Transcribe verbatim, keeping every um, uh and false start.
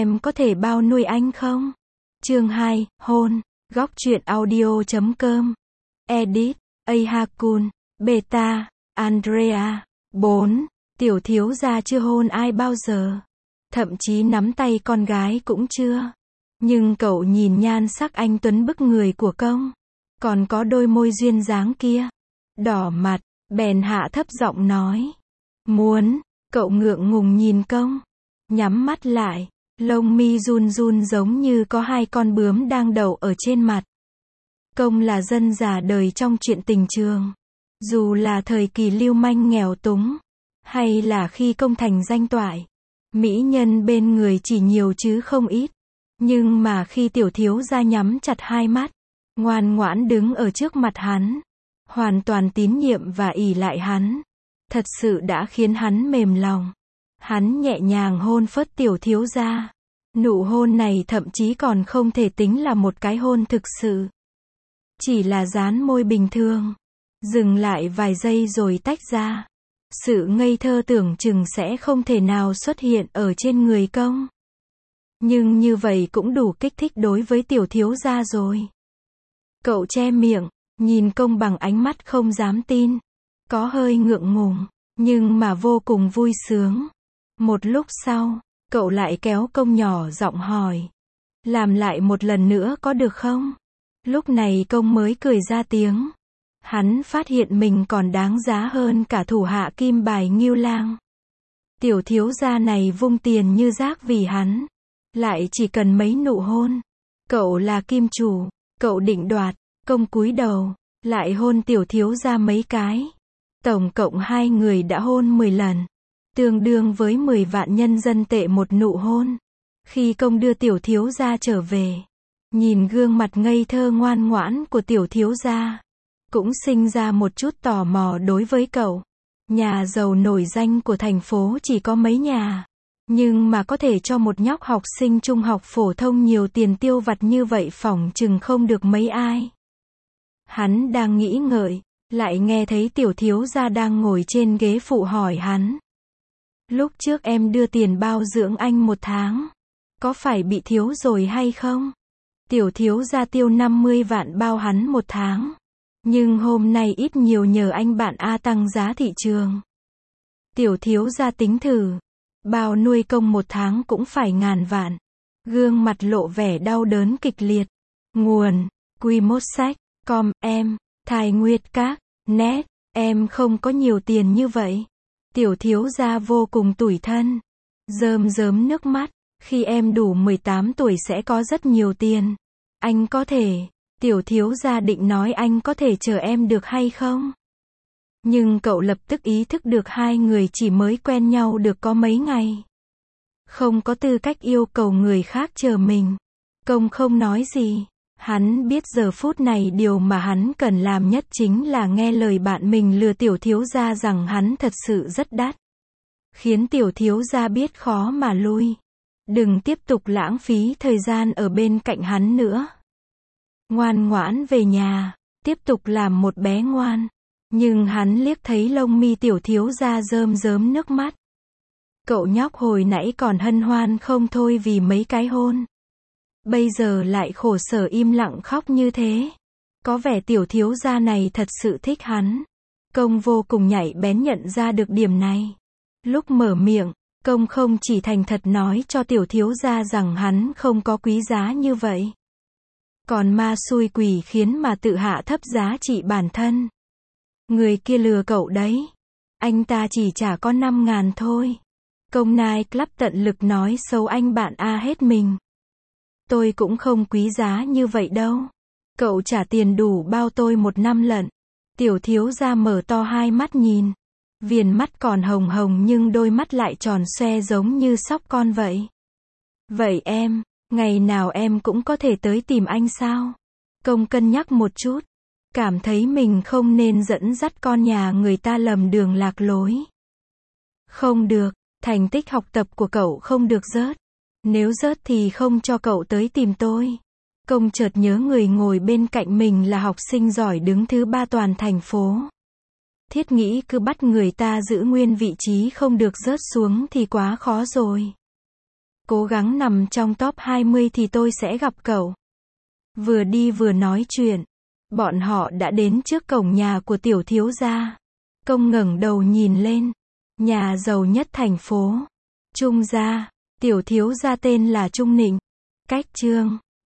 em có thể bao nuôi anh không? Chương hai, hôn, góc truyện audio chấm com. Edit, Ahakun, Beta, Andrea. bốn. Tiểu thiếu gia chưa hôn ai bao giờ. Thậm chí nắm tay con gái cũng chưa. Nhưng cậu nhìn nhan sắc anh tuấn bức người của công. Còn có đôi môi duyên dáng kia. Đỏ mặt, bèn hạ thấp giọng nói. Muốn, cậu ngượng ngùng nhìn công. Nhắm mắt lại, lông mi run run giống như có hai con bướm đang đậu ở trên mặt. Công là dân già đời trong chuyện tình trường. Dù là thời kỳ lưu manh nghèo túng, hay là khi công thành danh toại, mỹ nhân bên người chỉ nhiều chứ không ít. Nhưng mà khi tiểu thiếu gia nhắm chặt hai mắt, ngoan ngoãn đứng ở trước mặt hắn, hoàn toàn tín nhiệm và ỷ lại hắn, thật sự đã khiến hắn mềm lòng. Hắn nhẹ nhàng hôn phớt tiểu thiếu gia. Nụ hôn này thậm chí còn không thể tính là một cái hôn thực sự. Chỉ là dán môi bình thường. Dừng lại vài giây rồi tách ra. Sự ngây thơ tưởng chừng sẽ không thể nào xuất hiện ở trên người công. Nhưng như vậy cũng đủ kích thích đối với tiểu thiếu gia rồi. Cậu che miệng, nhìn công bằng ánh mắt không dám tin. Có hơi ngượng ngùng, nhưng mà vô cùng vui sướng. Một lúc sau, cậu lại kéo công nhỏ giọng hỏi. Làm lại một lần nữa có được không? Lúc này công mới cười ra tiếng. Hắn phát hiện mình còn đáng giá hơn cả thủ hạ kim bài Ngưu Lang. Tiểu thiếu gia này vung tiền như rác vì hắn. Lại chỉ cần mấy nụ hôn. Cậu là kim chủ, cậu định đoạt. Công cúi đầu, lại hôn tiểu thiếu gia mấy cái. Tổng cộng hai người đã hôn mười lần. Tương đương với mười vạn nhân dân tệ một nụ hôn. Khi công đưa tiểu thiếu gia trở về, nhìn gương mặt ngây thơ ngoan ngoãn của tiểu thiếu gia, cũng sinh ra một chút tò mò đối với cậu. Nhà giàu nổi danh của thành phố chỉ có mấy nhà, nhưng mà có thể cho một nhóc học sinh trung học phổ thông nhiều tiền tiêu vặt như vậy phỏng chừng không được mấy ai. Hắn đang nghĩ ngợi, lại nghe thấy tiểu thiếu gia đang ngồi trên ghế phụ hỏi hắn. Lúc trước em đưa tiền bao dưỡng anh một tháng, có phải bị thiếu rồi hay không? Tiểu thiếu gia tiêu năm mươi vạn bao hắn một tháng. Nhưng hôm nay ít nhiều nhờ anh bạn A tăng giá thị trường. Tiểu thiếu gia tính thử, bao nuôi công một tháng cũng phải ngàn vạn. Gương mặt lộ vẻ đau đớn kịch liệt. Nguồn, quy mốt sách, com, em, Thái Nguyệt Các, net, em không có nhiều tiền như vậy. Tiểu thiếu gia vô cùng tủi thân, rơm rớm nước mắt. Khi em đủ mười tám tuổi sẽ có rất nhiều tiền. Anh có thể, tiểu thiếu gia định nói anh có thể chờ em được hay không? Nhưng cậu lập tức ý thức được hai người chỉ mới quen nhau được có mấy ngày. Không có tư cách yêu cầu người khác chờ mình. Công không nói gì. Hắn biết giờ phút này điều mà hắn cần làm nhất chính là nghe lời bạn mình lừa tiểu thiếu gia rằng hắn thật sự rất đắt. Khiến tiểu thiếu gia biết khó mà lui. Đừng tiếp tục lãng phí thời gian ở bên cạnh hắn nữa. Ngoan ngoãn về nhà, tiếp tục làm một bé ngoan. Nhưng hắn liếc thấy lông mi tiểu thiếu gia rơm rớm nước mắt. Cậu nhóc hồi nãy còn hân hoan không thôi vì mấy cái hôn. Bây giờ lại khổ sở im lặng khóc như thế. Có vẻ tiểu thiếu gia này thật sự thích hắn. Công vô cùng nhạy bén nhận ra được điểm này. Lúc mở miệng, công không chỉ thành thật nói cho tiểu thiếu gia rằng hắn không có quý giá như vậy. Còn ma xui quỷ khiến mà tự hạ thấp giá trị bản thân. Người kia lừa cậu đấy. Anh ta chỉ trả có năm ngàn thôi. Công nai club tận lực nói xấu anh bạn A hết mình. Tôi cũng không quý giá như vậy đâu. Cậu trả tiền đủ bao tôi một năm lận. Tiểu thiếu gia mở to hai mắt nhìn. Viền mắt còn hồng hồng nhưng đôi mắt lại tròn xoe giống như sóc con vậy. Vậy em, ngày nào em cũng có thể tới tìm anh sao? Công cân nhắc một chút. Cảm thấy mình không nên dẫn dắt con nhà người ta lầm đường lạc lối. Không được, thành tích học tập của cậu không được rớt. Nếu rớt thì không cho cậu tới tìm tôi. Công chợt nhớ người ngồi bên cạnh mình là học sinh giỏi đứng thứ ba toàn thành phố. Thiết nghĩ cứ bắt người ta giữ nguyên vị trí không được rớt xuống thì quá khó rồi. Cố gắng nằm trong top hai mươi thì tôi sẽ gặp cậu. Vừa đi vừa nói chuyện. Bọn họ đã đến trước cổng nhà của tiểu thiếu gia. Công ngẩng đầu nhìn lên. Nhà giàu nhất thành phố. Trung gia. Tiểu thiếu gia tên là Trung Nịnh. Cách chương